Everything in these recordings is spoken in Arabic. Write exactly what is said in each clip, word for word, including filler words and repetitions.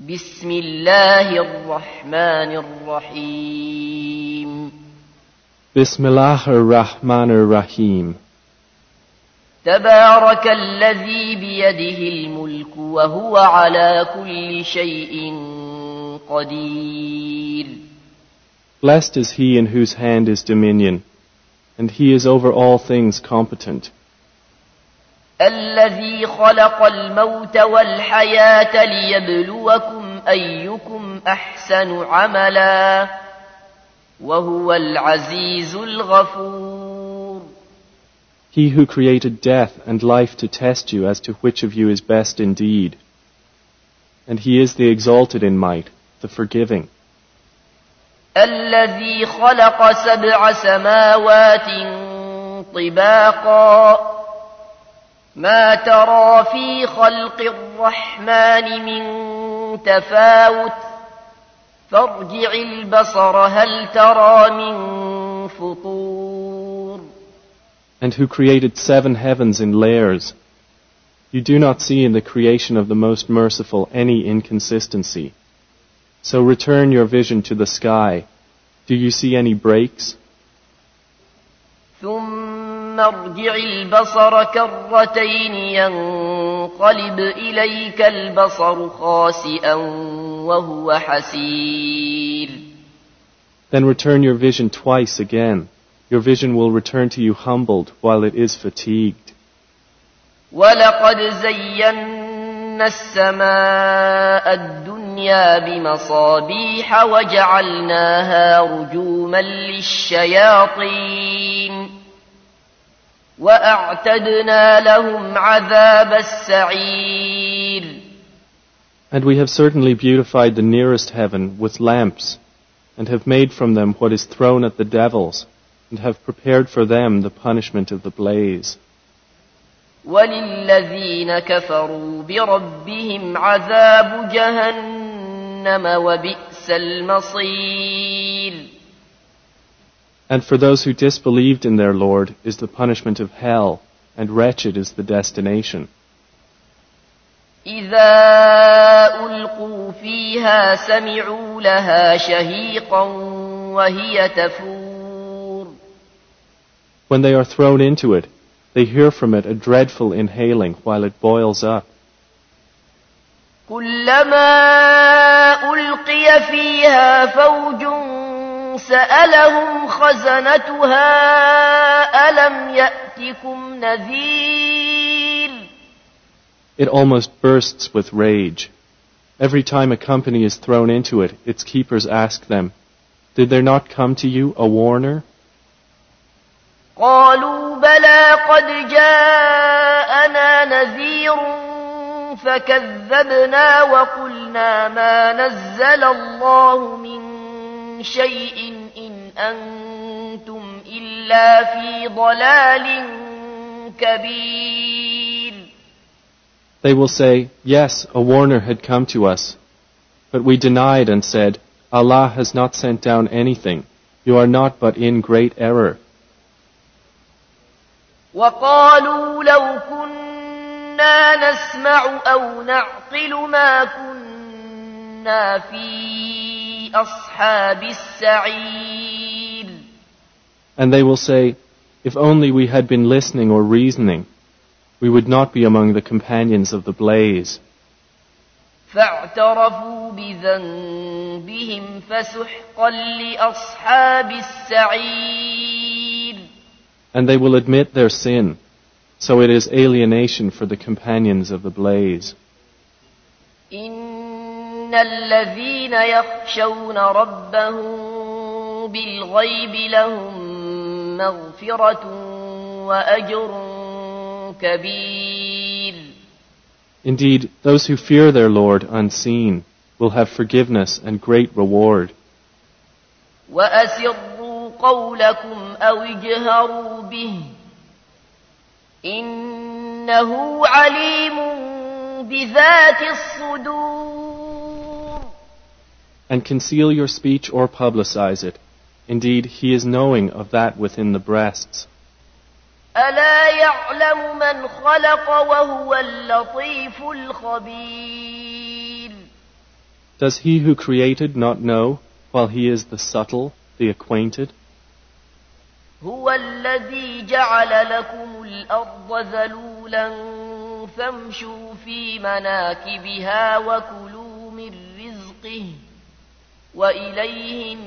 بسم الله الرحمن الرحيم بسم الله الرحمن الرحيم تبارك الذي بيده الملك وهو على كل شيء قدير. Blessed is he in whose hand is dominion, and he is over all things competent. الذي خلق الموت والحياة ليبلوكم أيكم أحسن عملا وهو العزيز الغفور. He who created death and life to test you as to which of you is best indeed. And he is the exalted in might, the forgiving. الذي خلق سبع سماوات طباقا ما ترى في خلق الرحمن من تفاوت فارجع البصر هل ترى من فطور. And who created seven heavens in layers. You do not see in the creation of the Most Merciful any inconsistency. So return your vision to the sky. Do you see any breaks? ثم ارجع البصر كرتين ينقلب إليك البصر خاسئا وهو حسير. Then return your vision twice again. Your vision will return to you humbled while it is fatigued. وَلَقَدْ زَيَّنَّا السَّمَاءَ الدُّنْيَا بِمَصَابِيحَ وَجَعَلْنَاهَا رُجُومًا لِلشَّيَاطِينِ وَأَعْتَدْنَا لَهُمْ عَذَابَ السَّعِيرِ. And we have certainly beautified the nearest heaven with lamps, and have made from them what is thrown at the devils, and have prepared for them the punishment of the blaze. وَلِلَّذِينَ كَفَرُوا بِرَبِّهِمْ عَذَابُ جَهَنَّمَ وَبِئْسَ الْمَصِيرُ. And for those who disbelieved in their Lord is the punishment of hell, and wretched is the destination. إِذَا أُلْقُوا فِيهَا سَمِعُوا لَهَا شَهِيقًا وَهِيَ تَفُورُ. When they are thrown into it, they hear from it a dreadful inhaling while it boils up. كُلَّمَا أُلْقِيَ فِيهَا فَوْجٌ سَأَلَهُمْ خَزَنَتُهَا أَلَمْ يَأْتِكُمْ نَذِيرٌ. It almost bursts with rage. Every time a company is thrown into it, its keepers ask them, "Did there not come to you a warner?" قالوا بلى قد جاءنا نذير فكذبنا وقلنا ما نزل الله من شيء إن أنتم إلا في ضلال كبير. They will say, "Yes, a warner had come to us." But we denied and said, "Allah has not sent down anything. You are not but in great error." وقالوا لو كنا نسمع أو نعقل ما كنا في أصحاب السعير. And they will say, "If only we had been listening or reasoning, we would not be among the companions of the blaze." فاعترفوا بذنبهم فسحقا لأصحاب السعير. And they will admit their sin, so it is alienation for the companions of the blaze. إن الذين يخشون ربهم بالغيب لهم مغفرة وأجر كبير. Indeed, those who fear their Lord unseen will have forgiveness and great reward. وأسروا قولكم أو اجهروا به إنه عليم بذات الصدور. And conceal your speech or publicize it. Indeed, he is knowing of that within the breasts. ألا يعلم من خلق وهو اللطيف الخبير. Does he who created not know, while he is the subtle, the acquainted? هو الذي جعل لكم الأرض ذلولا فامشوا في مناكبها وكلوا من رزقه وإليه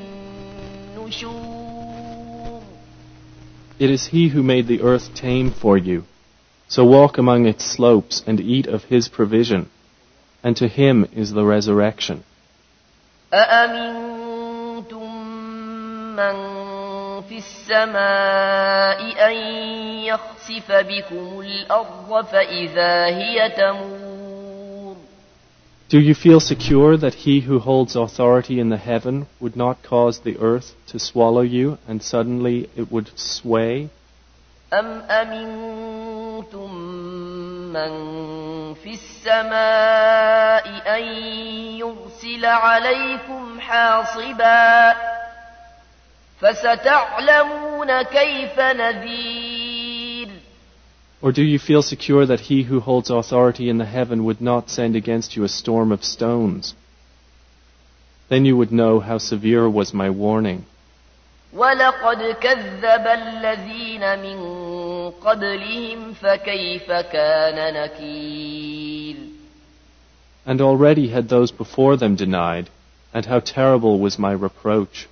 النشور. It is he who made the earth tame for you. So walk among its slopes and eat of his provision, and to him is the resurrection. أأمنتم من في السماء أن يخسف بكم الأرض فإذا هي تمور. Do you feel secure that he who holds authority in the heaven would not cause the earth to swallow you and suddenly it would sway? أم أمنتم من في السماء أن يرسل عليكم حاصبا فستعلمون كيف نذير. Or do you feel secure that he who holds authority in the heaven would not send against you a storm of stones? Then you would know how severe was my warning. وَلَقَدْ كَذَّبَ الَّذِينَ مِن قَبْلِهِمْ فَكَيْفَ كَانَ نَكِيرِ. And already had those before them denied, and how terrible was my reproach.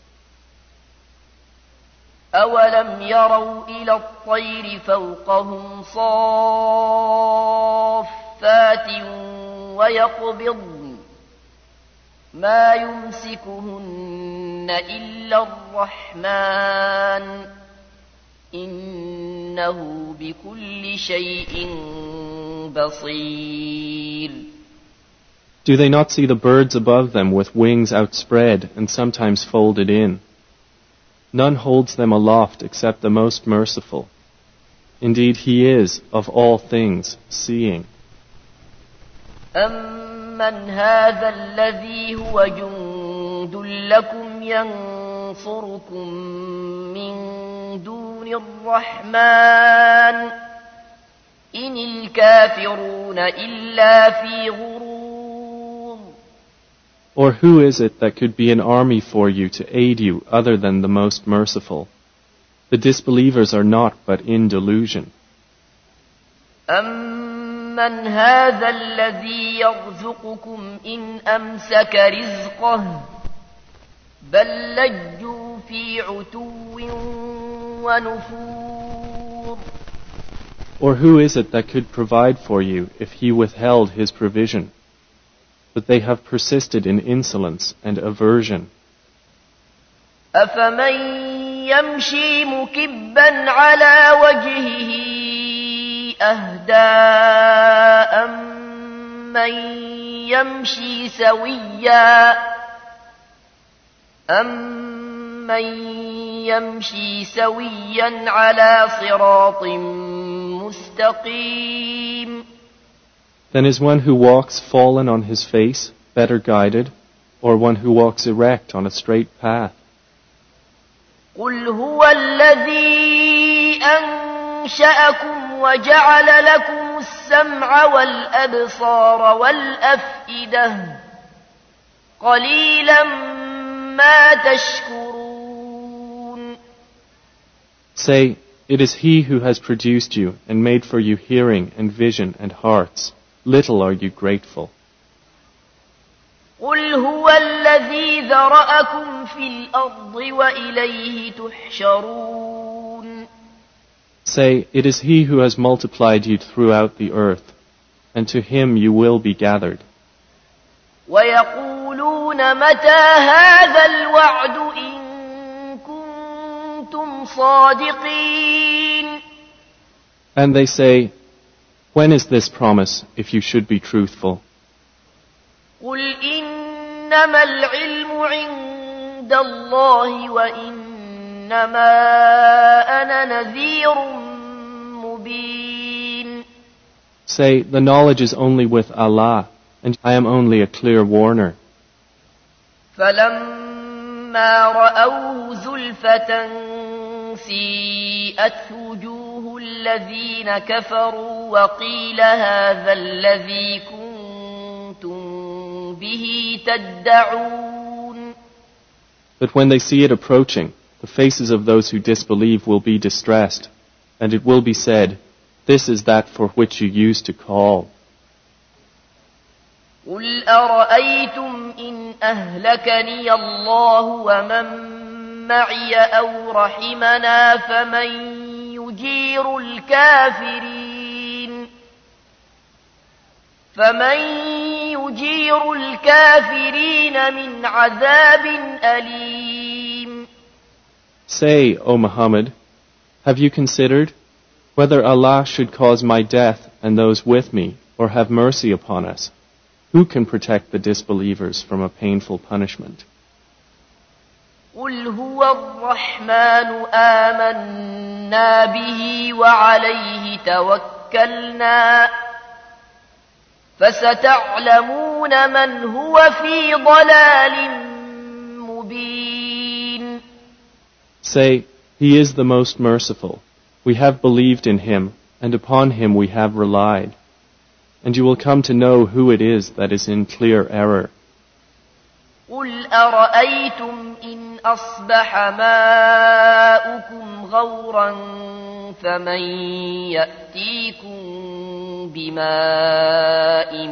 أَوَلَمْ يَرَوْا إِلَى الطَّيْرِ فَوْقَهُمْ صَافَّاتٍ وَيَقْبِضْنَ مَا يُمْسِكُهُنَّ إِلَّا الرَّحْمَنُ إِنَّهُ بِكُلِّ شَيْءٍ بَصِيرٌ. Do they not see the birds above them with wings outspread and sometimes folded in? None holds them aloft except the most merciful. Indeed, he is, of all things, seeing. أَمَّنْ هَذَا الَّذِي هُوَ جُندٌ لَكُمْ يَنصُرُكُم مِّن دُونِ الرَّحْمَنِ إِنِ الْكَافِرُونَ إِلَّا فِي غُرُورٍ. Or who is it that could be an army for you to aid you other than the most merciful? The disbelievers are not but in delusion. أَمَّنْ هَذَا الَّذِي يَرْزُقُكُمْ إِنْ أَمْسَكَ رِزْقَهُ بَل لَّجُّوا فِي عُتُوٍّ وَنُفُورٍ. Or who is it that could provide for you if he withheld his provision? But they have persisted in insolence and aversion. أَفَمَن يَمْشِي مُكِبًّا عَلَى وَجْهِهِ أَهْدَىٰ أَمَّن يَمْشِي سَوِيًّا أَمَّن يَمْشِي سَوِيًّا عَلَى صِرَاطٍ مُّسْتَقِيمٍ. Then is one who walks fallen on his face better guided, or one who walks erect on a straight path? قُلْ هُوَ الَّذِي أَنشَأَكُمْ وَجَعَلَ لَكُمُ السَّمْعَ وَالْأَبْصَارَ وَالْأَفْئِدَةَ قَلِيلًا مَا تَشْكُرُونَ. Say, it is he who has produced you and made for you hearing and vision and hearts. Little are you grateful. قُلْ هُوَ الَّذِي ذَرَأَكُمْ فِي الْأَرْضِ وَإِلَيْهِ تُحْشَرُونَ. Say, it is he who has multiplied you throughout the earth, and to him you will be gathered. وَيَقُولُونَ مَتَى هَذَا الْوَعْدُ إِن كُنتُمْ صَادِقِينَ. And they say, when is this promise, if you should be truthful? قُلْ إِنَّمَا الْعِلْمُ عِندَ اللَّهِ وَإِنَّمَا أَنَا نَذِيرٌ مُبِينٌ. Say, the knowledge is only with Allah, and I am only a clear warner. فَلَمَّا رَأَوْهُ زُلْفَةً سِيئَتْ وُجُوهُ الَّذِينَ كَفَرُوا وَقِيلَ هَذَا الَّذِي كُنتُم به تدعون. But when they see it approaching, the faces of those who disbelieve will be distressed, and it will be said, "This is that for which you used to call." قل أرأيتم إن أهلكني الله ومن معي أو رحمنا فمن يجير الكافرين فمن يجير الكافرين من عذاب أليم. Say, O Muhammad, have you considered whether Allah should cause my death and those with me, or have mercy upon us? Who can protect the disbelievers from a painful punishment? قل هو الرحمن آمنا به وعليه توكلنا فستعلمون من هو في ضلال مبين. Say, He is the most merciful. We have believed in Him, and upon Him we have relied. And you will come to know who it is that is in clear error. قل أرأيتم إن أصبح ماؤكم غورا فمن يأتيكم بماء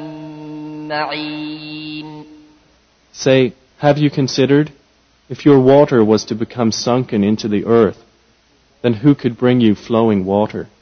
معين. Say, have you considered, if your water was to become sunken into the earth, then who could bring you flowing water?